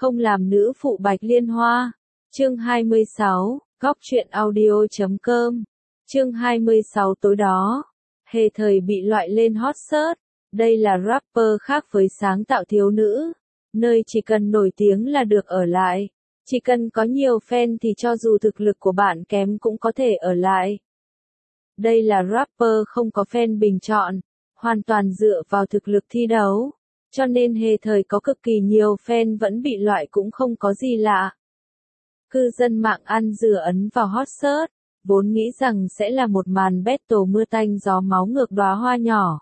không làm nữ phụ Bạch Liên Hoa. Chương 26, Góc truyện audio.com. Chương 26 tối đó, Hề Thời bị loại lên hot search. Đây là rapper khác với sáng tạo thiếu nữ, nơi chỉ cần nổi tiếng là được ở lại. Chỉ cần có nhiều fan thì cho dù thực lực của bạn kém cũng có thể ở lại. Đây là rapper không có fan bình chọn, hoàn toàn dựa vào thực lực thi đấu. Cho nên Hề Thời có cực kỳ nhiều fan vẫn bị loại cũng không có gì lạ. Cư dân mạng ăn dừa ấn vào hot search, vốn nghĩ rằng sẽ là một màn battle mưa tanh gió máu ngược đóa hoa nhỏ.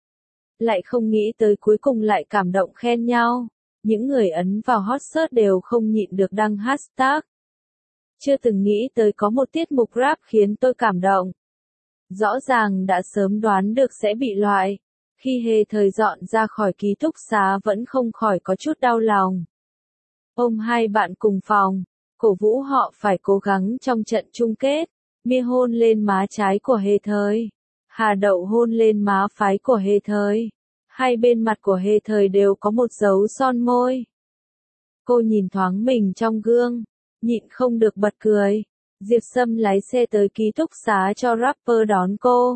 Lại không nghĩ tới cuối cùng lại cảm động khen nhau. Những người ấn vào hot search đều không nhịn được đăng hashtag. Chưa từng nghĩ tới có một tiết mục rap khiến tôi cảm động. Rõ ràng đã sớm đoán được sẽ bị loại. Khi Hề Thời dọn ra khỏi ký túc xá vẫn không khỏi có chút đau lòng. Ôm hai bạn cùng phòng, cổ vũ họ phải cố gắng trong trận chung kết. Mia hôn lên má trái của Hề Thời. Hà Đậu hôn lên má phải của Hề Thời. Hai bên mặt của Hề Thời đều có một dấu son môi. Cô nhìn thoáng mình trong gương, nhịn không được bật cười. Diệp Sâm lái xe tới ký túc xá cho rapper đón cô.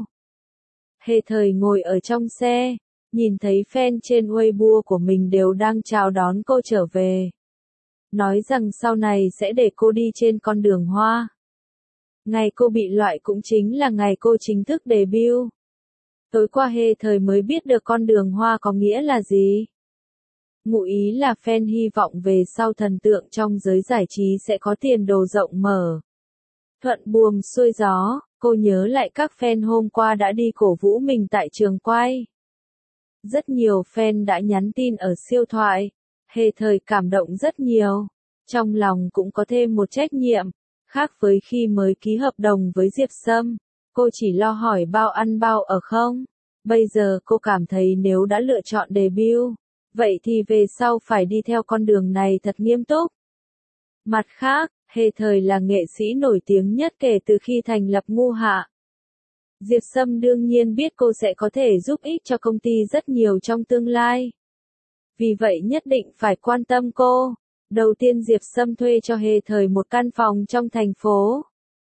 Hề Thời ngồi ở trong xe, nhìn thấy fan trên Weibo của mình đều đang chào đón cô trở về. Nói rằng sau này sẽ để cô đi trên con đường hoa. Ngày cô bị loại cũng chính là ngày cô chính thức debut. Tối qua Hề Thời mới biết được con đường hoa có nghĩa là gì. Ngụ ý là fan hy vọng về sau thần tượng trong giới giải trí sẽ có tiền đồ rộng mở. Thuận buồm xuôi gió, cô nhớ lại các fan hôm qua đã đi cổ vũ mình tại trường quay. Rất nhiều fan đã nhắn tin ở siêu thoại. Hề Thời cảm động rất nhiều. Trong lòng cũng có thêm một trách nhiệm. Khác với khi mới ký hợp đồng với Diệp Sâm, cô chỉ lo hỏi bao ăn bao ở không. Bây giờ cô cảm thấy nếu đã lựa chọn debut, vậy thì về sau phải đi theo con đường này thật nghiêm túc. Mặt khác, Hề Thời là nghệ sĩ nổi tiếng nhất kể từ khi thành lập Ngu Hạ. Diệp Sâm đương nhiên biết cô sẽ có thể giúp ích cho công ty rất nhiều trong tương lai. Vì vậy nhất định phải quan tâm cô. Đầu tiên Diệp Sâm thuê cho Hề Thời một căn phòng trong thành phố.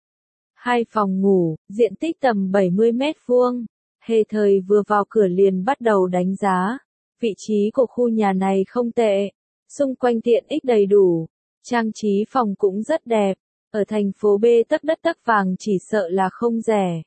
2 phòng ngủ, diện tích tầm 70 mét vuông. Hề Thời vừa vào cửa liền bắt đầu đánh giá. Vị trí của khu nhà này không tệ. Xung quanh tiện ích đầy đủ. Trang trí phòng cũng rất đẹp. Ở thành phố B tấc đất tấc vàng chỉ sợ là không rẻ.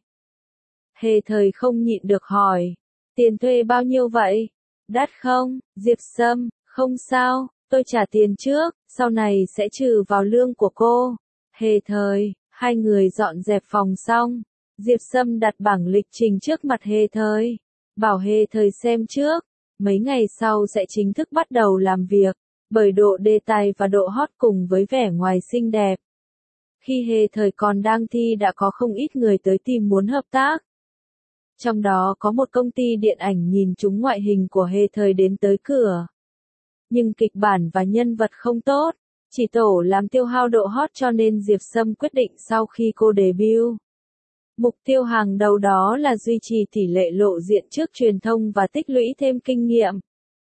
Hề Thời không nhịn được hỏi. Tiền thuê bao nhiêu vậy? Đắt không? Diệp Sâm, không sao, tôi trả tiền trước, sau này sẽ trừ vào lương của cô. Hề Thời, hai người dọn dẹp phòng xong. Diệp Sâm đặt bảng lịch trình trước mặt Hề Thời. Bảo Hề Thời xem trước. Mấy ngày sau sẽ chính thức bắt đầu làm việc. Bởi độ đề tài và độ hot cùng với vẻ ngoài xinh đẹp. Khi Hề Thời còn đang thi đã có không ít người tới tìm muốn hợp tác. Trong đó có một công ty điện ảnh nhìn trúng ngoại hình của Hề Thời đến tới cửa. Nhưng kịch bản và nhân vật không tốt, chỉ tổ làm tiêu hao độ hot cho nên Diệp Sâm quyết định sau khi cô debut. Mục tiêu hàng đầu đó là duy trì tỷ lệ lộ diện trước truyền thông và tích lũy thêm kinh nghiệm.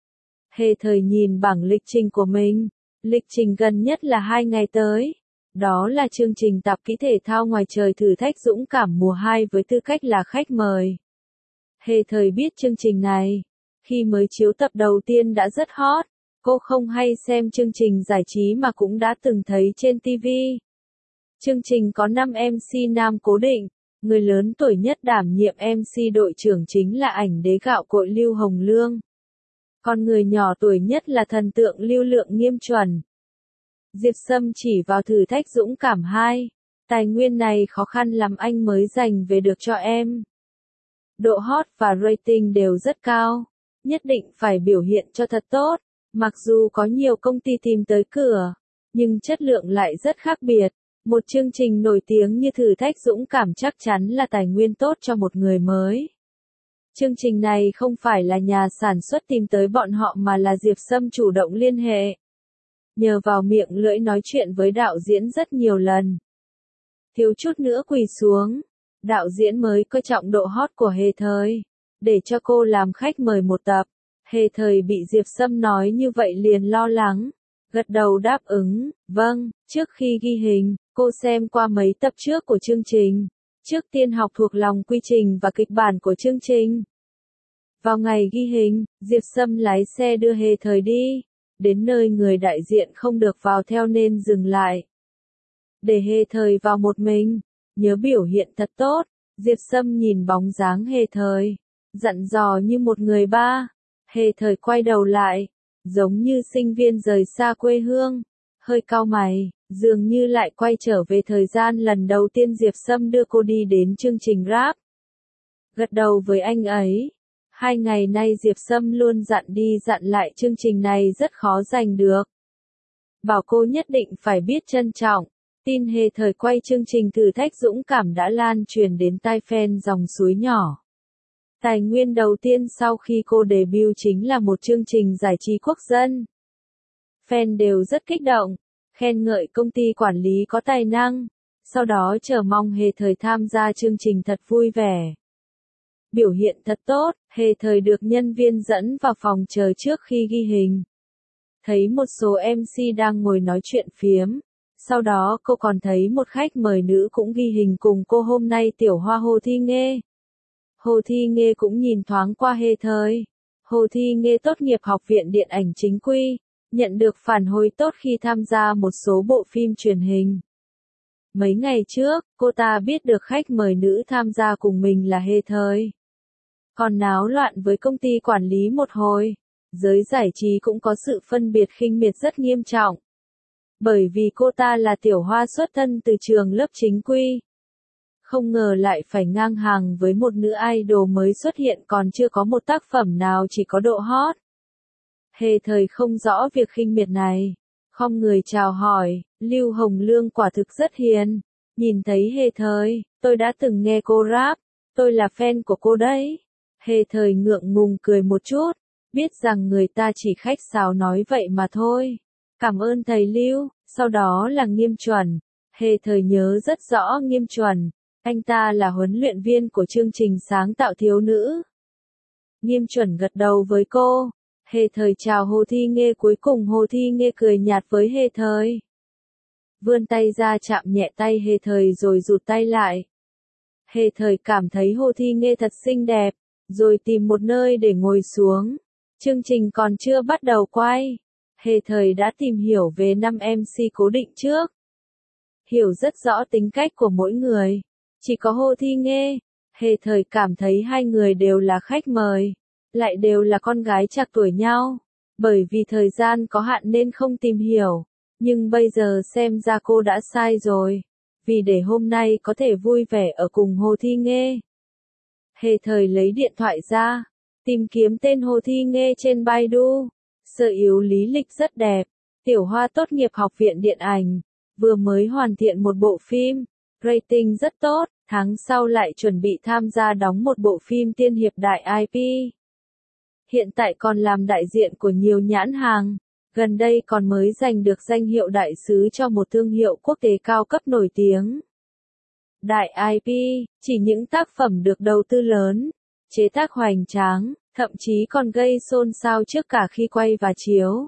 Hề Thời nhìn bảng lịch trình của mình. Lịch trình gần nhất là 2 ngày tới. Đó là chương trình tạp kỹ thể thao ngoài trời thử thách dũng cảm mùa 2 với tư cách là khách mời. Hề Thời biết chương trình này. Khi mới chiếu tập đầu tiên đã rất hot. Cô không hay xem chương trình giải trí mà cũng đã từng thấy trên TV. Chương trình có 5 MC nam cố định. Người lớn tuổi nhất đảm nhiệm MC đội trưởng chính là ảnh đế gạo cội Lưu Hồng Lương. Còn người nhỏ tuổi nhất là thần tượng Lưu Lượng Nghiêm Chuẩn. Diệp Sâm chỉ vào thử thách dũng cảm 2. Tài nguyên này khó khăn lắm anh mới giành về được cho em. Độ hot và rating đều rất cao. Nhất định phải biểu hiện cho thật tốt. Mặc dù có nhiều công ty tìm tới cửa, nhưng chất lượng lại rất khác biệt. Một chương trình nổi tiếng như thử thách dũng cảm chắc chắn là tài nguyên tốt cho một người mới. Chương trình này không phải là nhà sản xuất tìm tới bọn họ mà là Diệp Sâm chủ động liên hệ. Nhờ vào miệng lưỡi nói chuyện với đạo diễn rất nhiều lần. Thiếu chút nữa quỳ xuống. Đạo diễn mới coi trọng độ hot của Hề Thời. Để cho cô làm khách mời một tập. Hề Thời bị Diệp Sâm nói như vậy liền lo lắng. Gật đầu đáp ứng, vâng, trước khi ghi hình, cô xem qua mấy tập trước của chương trình. Trước tiên học thuộc lòng quy trình và kịch bản của chương trình. Vào ngày ghi hình, Diệp Sâm lái xe đưa Hề Thời đi. Đến nơi người đại diện không được vào theo nên dừng lại. Để Hề Thời vào một mình, nhớ biểu hiện thật tốt. Diệp Sâm nhìn bóng dáng Hề Thời, dặn dò như một người ba. Hề Thời quay đầu lại, giống như sinh viên rời xa quê hương, hơi cau mày, dường như lại quay trở về thời gian lần đầu tiên Diệp Sâm đưa cô đi đến chương trình rap. Gật đầu với anh ấy. 2 ngày nay Diệp Sâm luôn dặn đi dặn lại chương trình này rất khó giành được. Bảo cô nhất định phải biết trân trọng. Tin Hề Thời quay chương trình thử thách dũng cảm đã lan truyền đến tai fan dòng suối nhỏ. Tài nguyên đầu tiên sau khi cô debut chính là một chương trình giải trí quốc dân. Fan đều rất kích động, khen ngợi công ty quản lý có tài năng, sau đó chờ mong Hề Thời tham gia chương trình thật vui vẻ. Biểu hiện thật tốt, Hề Thời được nhân viên dẫn vào phòng chờ trước khi ghi hình. Thấy một số MC đang ngồi nói chuyện phiếm, sau đó cô còn thấy một khách mời nữ cũng ghi hình cùng cô hôm nay Tiểu Hoa Hồ Thi Nghê. Hồ Thi Nghê cũng nhìn thoáng qua Hề Thời. Hồ Thi Nghê tốt nghiệp Học viện Điện ảnh chính quy, nhận được phản hồi tốt khi tham gia một số bộ phim truyền hình. Mấy ngày trước, cô ta biết được khách mời nữ tham gia cùng mình là Hề Thời. Còn náo loạn với công ty quản lý một hồi, giới giải trí cũng có sự phân biệt khinh miệt rất nghiêm trọng. Bởi vì cô ta là Tiểu Hoa xuất thân từ trường lớp chính quy. Không ngờ lại phải ngang hàng với một nữ idol mới xuất hiện còn chưa có một tác phẩm nào chỉ có độ hot. Hề Thời không rõ việc khinh miệt này. Không người chào hỏi, Lưu Hồng Lương quả thực rất hiền. Nhìn thấy Hề Thời, tôi đã từng nghe cô rap, tôi là fan của cô đấy. Hề Thời ngượng ngùng cười một chút, biết rằng người ta chỉ khách sáo nói vậy mà thôi. Cảm ơn thầy Lưu, sau đó là Nghiêm Chuẩn. Hề Thời nhớ rất rõ Nghiêm Chuẩn, anh ta là huấn luyện viên của chương trình sáng tạo thiếu nữ. Nghiêm Chuẩn gật đầu với cô. Hề Thời chào Hồ Thi Nghê, cuối cùng Hồ Thi Nghê cười nhạt với Hề Thời. Vươn tay ra chạm nhẹ tay Hề Thời rồi rụt tay lại. Hề Thời cảm thấy Hồ Thi Nghê thật xinh đẹp, rồi tìm một nơi để ngồi xuống. Chương trình còn chưa bắt đầu quay. Hề Thời đã tìm hiểu về 5 MC cố định trước. Hiểu rất rõ tính cách của mỗi người. Chỉ có Hồ Thi Nghê, Hề Thời cảm thấy hai người đều là khách mời, lại đều là con gái trạc tuổi nhau. Bởi vì thời gian có hạn nên không tìm hiểu, nhưng bây giờ xem ra cô đã sai rồi. Vì để hôm nay có thể vui vẻ ở cùng Hồ Thi Nghê. Hề Thời lấy điện thoại ra, tìm kiếm tên Hồ Thi Nghê trên Baidu. Sơ yếu lý lịch rất đẹp, Tiểu Hoa tốt nghiệp Học viện Điện ảnh, vừa mới hoàn thiện một bộ phim, rating rất tốt, tháng sau lại chuẩn bị tham gia đóng một bộ phim tiên hiệp đại IP. Hiện tại còn làm đại diện của nhiều nhãn hàng, gần đây còn mới giành được danh hiệu đại sứ cho một thương hiệu quốc tế cao cấp nổi tiếng. Đại IP, chỉ những tác phẩm được đầu tư lớn, chế tác hoành tráng, thậm chí còn gây xôn xao trước cả khi quay và chiếu.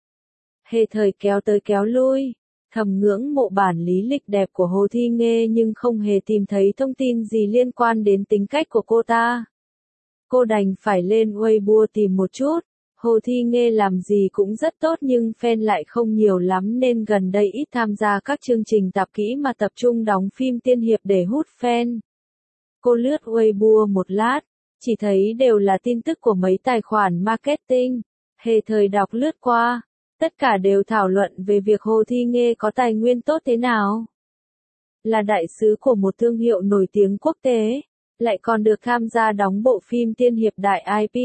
Hề Thời kéo tới kéo lui, thầm ngưỡng mộ bản lý lịch đẹp của Hồ Thi Nghê nhưng không hề tìm thấy thông tin gì liên quan đến tính cách của cô ta. Cô đành phải lên Weibo tìm một chút. Hồ Thi Nghê làm gì cũng rất tốt nhưng fan lại không nhiều lắm nên gần đây ít tham gia các chương trình tạp kỹ mà tập trung đóng phim tiên hiệp để hút fan. Cô lướt Weibo một lát, chỉ thấy đều là tin tức của mấy tài khoản marketing. Hề Thời đọc lướt qua, tất cả đều thảo luận về việc Hồ Thi Nghê có tài nguyên tốt thế nào. Là đại sứ của một thương hiệu nổi tiếng quốc tế, lại còn được tham gia đóng bộ phim tiên hiệp đại IP.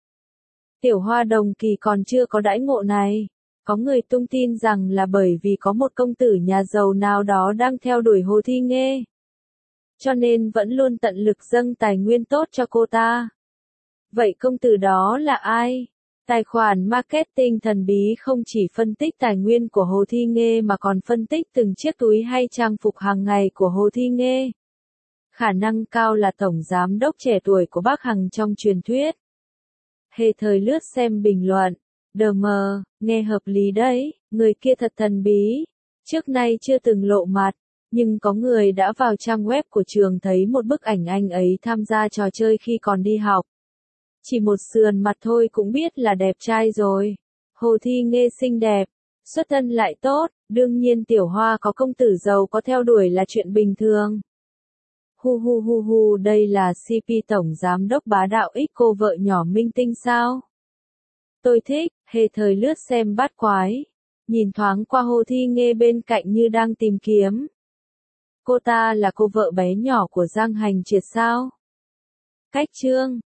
Tiểu Hoa đồng kỳ còn chưa có đãi ngộ này. Có người tung tin rằng là bởi vì có một công tử nhà giàu nào đó đang theo đuổi Hồ Thi Nghê, cho nên vẫn luôn tận lực dâng tài nguyên tốt cho cô ta. Vậy công tử đó là ai? Tài khoản marketing thần bí không chỉ phân tích tài nguyên của Hồ Thi Nghê mà còn phân tích từng chiếc túi hay trang phục hàng ngày của Hồ Thi Nghê. Khả năng cao là tổng giám đốc trẻ tuổi của Bắc Hằng trong truyền thuyết. Hề Thời lướt xem bình luận, Đờ mờ, nghe hợp lý đấy, người kia thật thần bí. Trước nay chưa từng lộ mặt, nhưng có người đã vào trang web của trường thấy một bức ảnh anh ấy tham gia trò chơi khi còn đi học. Chỉ một sườn mặt thôi cũng biết là đẹp trai rồi. Hồ Thi Nghê xinh đẹp, xuất thân lại tốt, đương nhiên Tiểu Hoa có công tử giàu có theo đuổi là chuyện bình thường. Hu hu hu hu, đây là CP tổng giám đốc bá đạo X cô vợ nhỏ minh tinh sao? Tôi thích, hề thời lướt xem bát quái. Nhìn thoáng qua Hồ Thi Nghê bên cạnh như đang tìm kiếm. Cô ta là cô vợ bé nhỏ của Giang Hành Triệt sao? Cách chương